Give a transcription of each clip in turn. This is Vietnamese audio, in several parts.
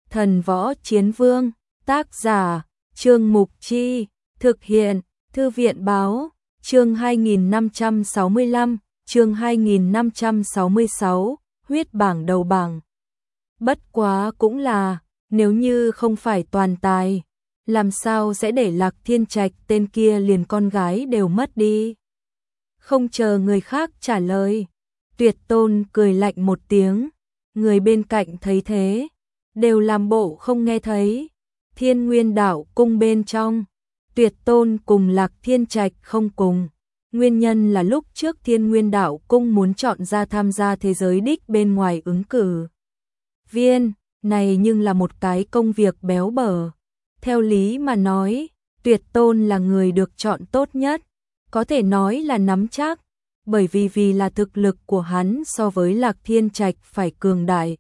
Thần Võ Chiến Vương, tác giả, Trương Mục Chi, thực hiện, Thư viện Báo, chương 2565, chương 2566, huyết bảng đầu bảng. Bất quá cũng là, nếu như không phải toàn tài, làm sao sẽ để Lạc Thiên Trạch tên kia liền con gái đều mất đi. Không chờ người khác trả lời, Tuyệt Tôn cười lạnh một tiếng, người bên cạnh thấy thế, đều làm bộ không nghe thấy. Thiên Nguyên Đạo Cung bên trong, Tuyệt Tôn cùng Lạc Thiên Trạch không cùng. Nguyên nhân là lúc trước Thiên Nguyên Đạo Cung muốn chọn ra tham gia thế giới đích bên ngoài ứng cử viên, này nhưng là một cái công việc béo bở. Theo lý mà nói, Tuyệt Tôn là người được chọn tốt nhất, có thể nói là nắm chắc, bởi vì là thực lực của hắn so với Lạc Thiên Trạch phải cường đại.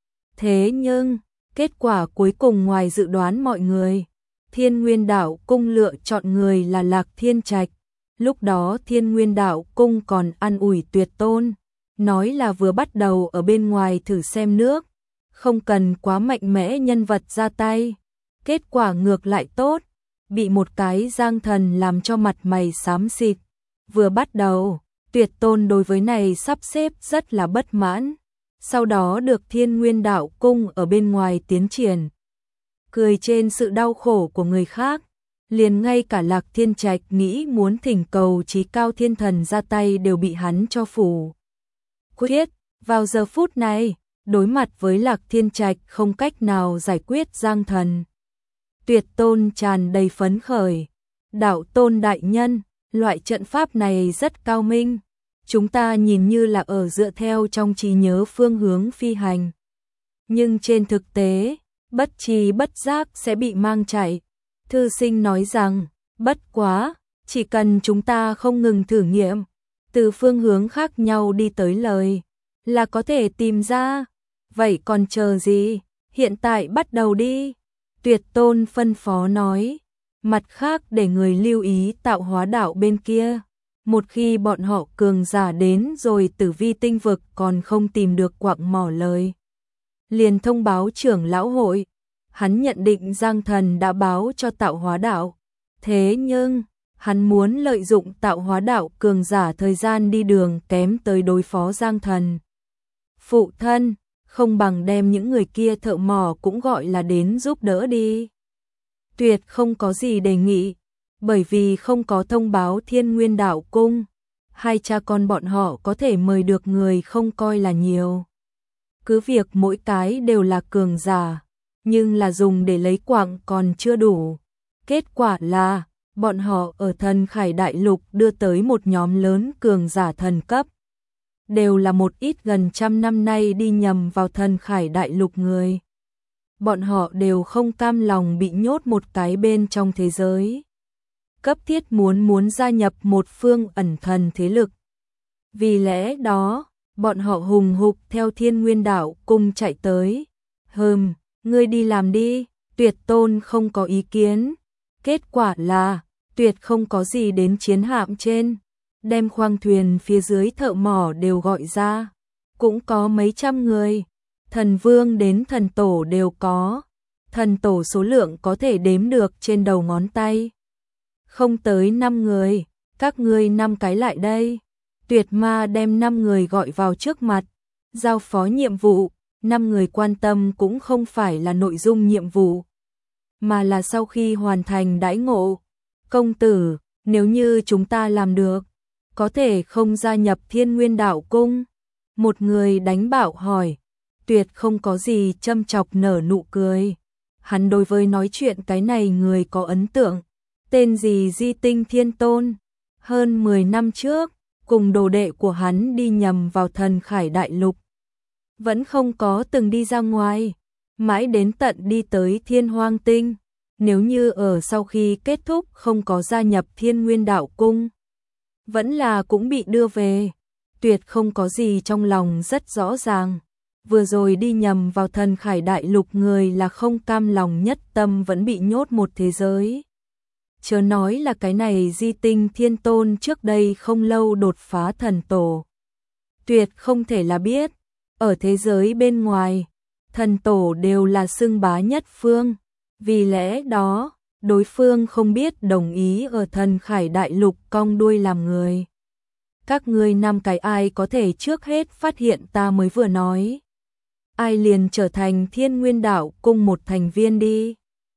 Thế nhưng, kết quả cuối cùng ngoài dự đoán mọi người, Thiên Nguyên Đạo Cung lựa chọn người là Lạc Thiên Trạch. Lúc đó Thiên Nguyên Đạo Cung còn an ủi Tuyệt Tôn, nói là vừa bắt đầu ở bên ngoài thử xem nước, không cần quá mạnh mẽ nhân vật ra tay. Kết quả ngược lại tốt, bị một cái Giang Thần làm cho mặt mày xám xịt. Vừa bắt đầu, Tuyệt Tôn đối với này sắp xếp rất là bất mãn, sau đó được Thiên Nguyên Đạo Cung ở bên ngoài tiến triển. Cười trên sự đau khổ của người khác, liền ngay cả Lạc Thiên Trạch nghĩ muốn thỉnh cầu Chí Cao Thiên Thần ra tay đều bị hắn cho phủ quyết. Vào giờ phút này, đối mặt với Lạc Thiên Trạch không cách nào giải quyết Giang Thần, Tuyệt Tôn tràn đầy phấn khởi. Đạo Tôn đại nhân, loại trận pháp này rất cao minh, chúng ta nhìn như là ở dựa theo trong trí nhớ phương hướng phi hành, nhưng trên thực tế, bất tri bất giác sẽ bị mang chạy. Thư sinh nói rằng, bất quá, chỉ cần chúng ta không ngừng thử nghiệm, từ phương hướng khác nhau đi tới lời, là có thể tìm ra. Vậy còn chờ gì, hiện tại bắt đầu đi. Tuyệt Tôn phân phó nói, mặt khác để người lưu ý Tạo Hóa Đạo bên kia. Một khi bọn họ cường giả đến rồi Tử Vi tinh vực còn không tìm được quặng mỏ lời, liền thông báo trưởng lão hội. Hắn nhận định Giang Thần đã báo cho Tạo Hóa Đạo, thế nhưng hắn muốn lợi dụng Tạo Hóa Đạo cường giả thời gian đi đường kém tới đối phó Giang Thần. Phụ thân, không bằng đem những người kia thợ mỏ cũng gọi là đến giúp đỡ đi. Tuyệt không có gì đề nghị, bởi vì không có thông báo Thiên Nguyên Đạo Cung, hai cha con bọn họ có thể mời được người không coi là nhiều. Cứ việc mỗi cái đều là cường giả, nhưng là dùng để lấy quặng còn chưa đủ. Kết quả là, bọn họ ở Thần Khải Đại Lục đưa tới một nhóm lớn cường giả thần cấp. Đều là một ít gần trăm năm nay đi nhầm vào Thần Khải Đại Lục người. Bọn họ đều không cam lòng bị nhốt một cái bên trong thế giới. Cấp thiết muốn gia nhập một phương ẩn thần thế lực. Vì lẽ đó, bọn họ hùng hục theo Thiên Nguyên Đạo Cung chạy tới. Ngươi đi làm đi. Tuyệt Tôn không có ý kiến. Kết quả là, Tuyệt không có gì đến chiến hạm trên, đem khoang thuyền phía dưới thợ mỏ đều gọi ra. Cũng có mấy trăm người, thần vương đến thần tổ đều có. Thần tổ số lượng có thể đếm được trên đầu ngón tay. Không tới 5 người, các ngươi 5 cái lại đây. Tuyệt Ma đem 5 người gọi vào trước mặt, giao phó nhiệm vụ. 5 người quan tâm cũng không phải là nội dung nhiệm vụ, mà là sau khi hoàn thành đãi ngộ. Công tử, nếu như chúng ta làm được, có thể không gia nhập Thiên Nguyên Đạo Cung? Một người đánh bạo hỏi. Tuyệt không có gì châm chọc nở nụ cười. Hắn đối với nói chuyện cái này người có ấn tượng. Tên gì Di Tinh Thiên Tôn. Hơn 10 năm trước, cùng đồ đệ của hắn đi nhầm vào Thần Khải Đại Lục. Vẫn không có từng đi ra ngoài, mãi đến tận đi tới Thiên Hoang Tinh. Nếu như ở sau khi kết thúc không có gia nhập Thiên Nguyên Đạo Cung, vẫn là cũng bị đưa về. Tuyệt không có gì trong lòng rất rõ ràng. Vừa rồi đi nhầm vào Thần Khải Đại Lục người là không cam lòng nhất tâm vẫn bị nhốt một thế giới. Chớ nói là cái này Di Tinh Thiên Tôn trước đây không lâu đột phá thần tổ. Tuyệt không thể là biết, ở thế giới bên ngoài, thần tổ đều là xưng bá nhất phương, vì lẽ đó, đối phương không biết đồng ý ở Thần Khải Đại Lục cong đuôi làm người. Các ngươi 5 cái ai có thể trước hết phát hiện ta mới vừa nói. Ai liền trở thành Thiên Nguyên Đạo Cung một thành viên đi.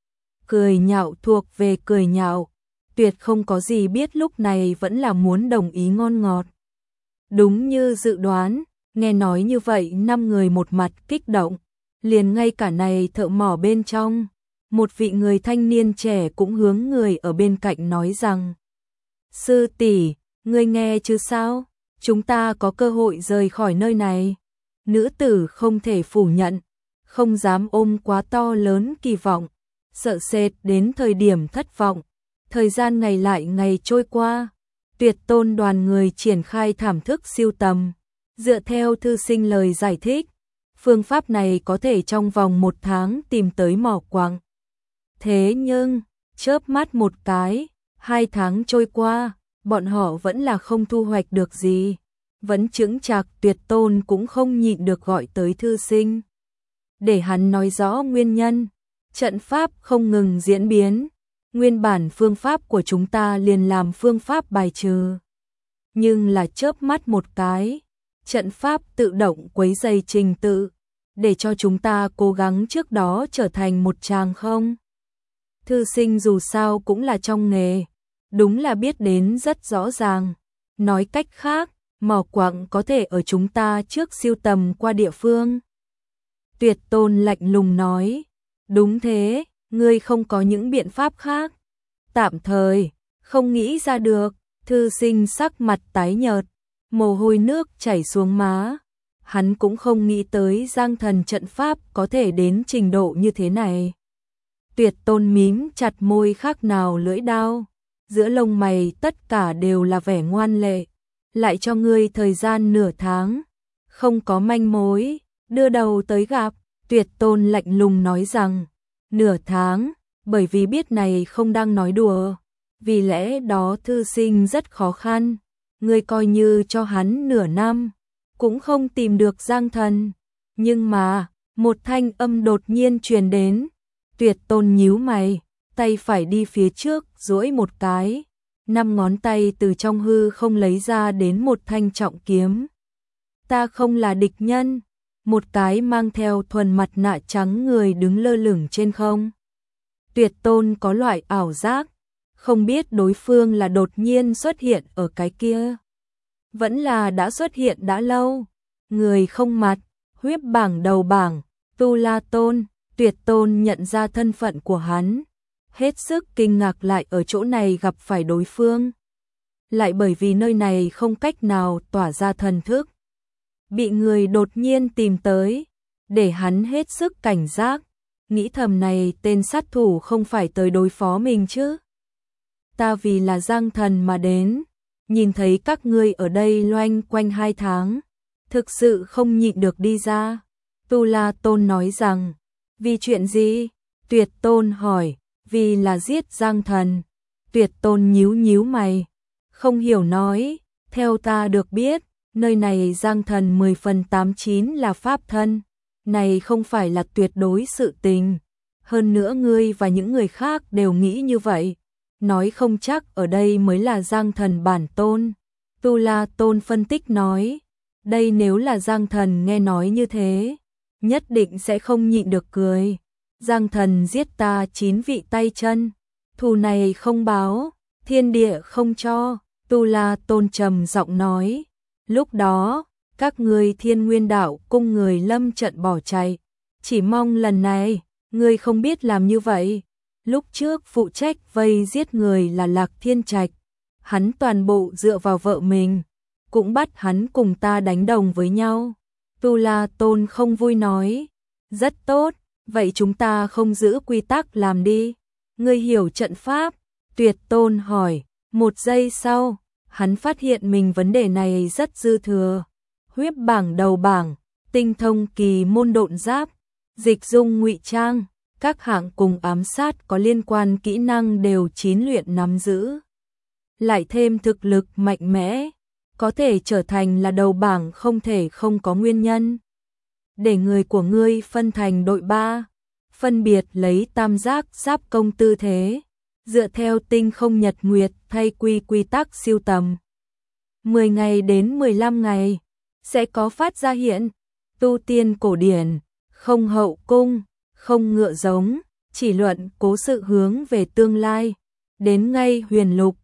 Cười nhạo thuộc về cười nhạo, tuyệt không có gì biết lúc này vẫn là muốn đồng ý ngon ngọt. Đúng như dự đoán, nghe nói như vậy 5 người một mặt kích động, liền ngay cả này thợ mỏ bên trong. Một vị người thanh niên trẻ cũng hướng người ở bên cạnh nói rằng: Sư tỷ, ngươi nghe chứ sao? Chúng ta có cơ hội rời khỏi nơi này. Nữ tử không thể phủ nhận, không dám ôm quá to lớn kỳ vọng, sợ sệt đến thời điểm thất vọng. Thời gian ngày lại ngày trôi qua, Tuyệt Tôn đoàn người triển khai thảm thức siêu tầm. Dựa theo thư sinh lời giải thích, phương pháp này có thể trong vòng 1 tháng tìm tới mỏ quặng. Thế nhưng, chớp mắt một cái, 2 tháng trôi qua, bọn họ vẫn là không thu hoạch được gì. Vẫn chững chạc. Tuyệt Tôn cũng không nhịn được gọi tới thư sinh, để hắn nói rõ nguyên nhân. Trận pháp không ngừng diễn biến, nguyên bản phương pháp của chúng ta liền làm phương pháp bài trừ. Nhưng là chớp mắt một cái, trận pháp tự động quấy rầy trình tự, để cho chúng ta cố gắng trước đó trở thành một tràng không. Thư sinh dù sao cũng là trong nghề, đúng là biết đến rất rõ ràng. Nói cách khác, mỏ quặng có thể ở chúng ta trước siêu tầm qua địa phương. Tuyệt Tôn lạnh lùng nói, đúng thế, ngươi không có những biện pháp khác. Tạm thời, không nghĩ ra được. Thư sinh sắc mặt tái nhợt, mồ hôi nước chảy xuống má. Hắn cũng không nghĩ tới Giang Thần trận pháp có thể đến trình độ như thế này. Tuyệt Tôn mím chặt môi khác nào lưỡi dao, giữa lông mày tất cả đều là vẻ ngoan lệ. Lại cho ngươi thời gian nửa tháng, không có manh mối, đưa đầu tới gặp. Tuyệt Tôn lạnh lùng nói rằng, nửa tháng, bởi vì biết này không đang nói đùa. Vì lẽ đó thư sinh rất khó khăn, ngươi coi như cho hắn nửa năm, cũng không tìm được Giang Thần. Nhưng mà, một thanh âm đột nhiên truyền đến. Tuyệt Tôn nhíu mày, tay phải đi phía trước duỗi một cái, 5 ngón tay từ trong hư không lấy ra đến một thanh trọng kiếm. Ta không là địch nhân. Một cái mang theo thuần mặt nạ trắng người đứng lơ lửng trên không. Tuyệt Tôn có loại ảo giác, không biết đối phương là đột nhiên xuất hiện ở cái kia, vẫn là đã xuất hiện đã lâu. Người không mặt, huyết bảng đầu bảng, Tu La Tôn. Tuyệt Tôn nhận ra thân phận của hắn, hết sức kinh ngạc lại ở chỗ này gặp phải đối phương. Lại bởi vì nơi này không cách nào tỏa ra thần thức, bị người đột nhiên tìm tới, để hắn hết sức cảnh giác, nghĩ thầm này tên sát thủ không phải tới đối phó mình chứ. Ta vì là Giang Thần mà đến, nhìn thấy các ngươi ở đây loanh quanh 2 tháng, thực sự không nhịn được đi ra. Tu La Tôn nói rằng, vì chuyện gì? Tuyệt Tôn hỏi, vì là giết Giang Thần. Tuyệt Tôn nhíu nhíu mày, không hiểu nói, theo ta được biết, nơi này Giang Thần 10 phần 89 là pháp thân, này không phải là tuyệt đối sự tình. Hơn nữa ngươi và những người khác đều nghĩ như vậy, nói không chắc ở đây mới là Giang Thần bản tôn. Tu La Tôn phân tích nói, đây nếu là Giang Thần nghe nói như thế, nhất định sẽ không nhịn được cười. Giang Thần giết ta 9 vị tay chân, thù này không báo, thiên địa không cho. Tu La Tôn trầm giọng nói, lúc đó, các ngươi Thiên Nguyên Đạo Cung người lâm trận bỏ chạy, chỉ mong lần này, ngươi không biết làm như vậy. Lúc trước phụ trách vây giết người là Lạc Thiên Trạch, hắn toàn bộ dựa vào vợ mình, cũng bắt hắn cùng ta đánh đồng với nhau. Tu La Tôn không vui nói, rất tốt, vậy chúng ta không giữ quy tắc làm đi. Ngươi hiểu trận pháp? Tuyệt Tôn hỏi. Một giây sau, hắn phát hiện mình vấn đề này rất dư thừa. Huyết bảng đầu bảng, tinh thông kỳ môn độn giáp, dịch dung ngụy trang, các hạng cùng ám sát có liên quan kỹ năng đều chín luyện nắm giữ. Lại thêm thực lực mạnh mẽ, có thể trở thành là đầu bảng không thể không có nguyên nhân. để người của ngươi phân thành đội 3, phân biệt lấy tam giác giáp công tư thế, dựa theo tinh không nhật nguyệt thay quy tắc siêu tầm. 10 ngày đến 15 ngày, sẽ có phát ra hiện, tu tiên cổ điển, không hậu cung, không ngựa giống, chỉ luận cố sự hướng về tương lai, đến ngay huyền lục,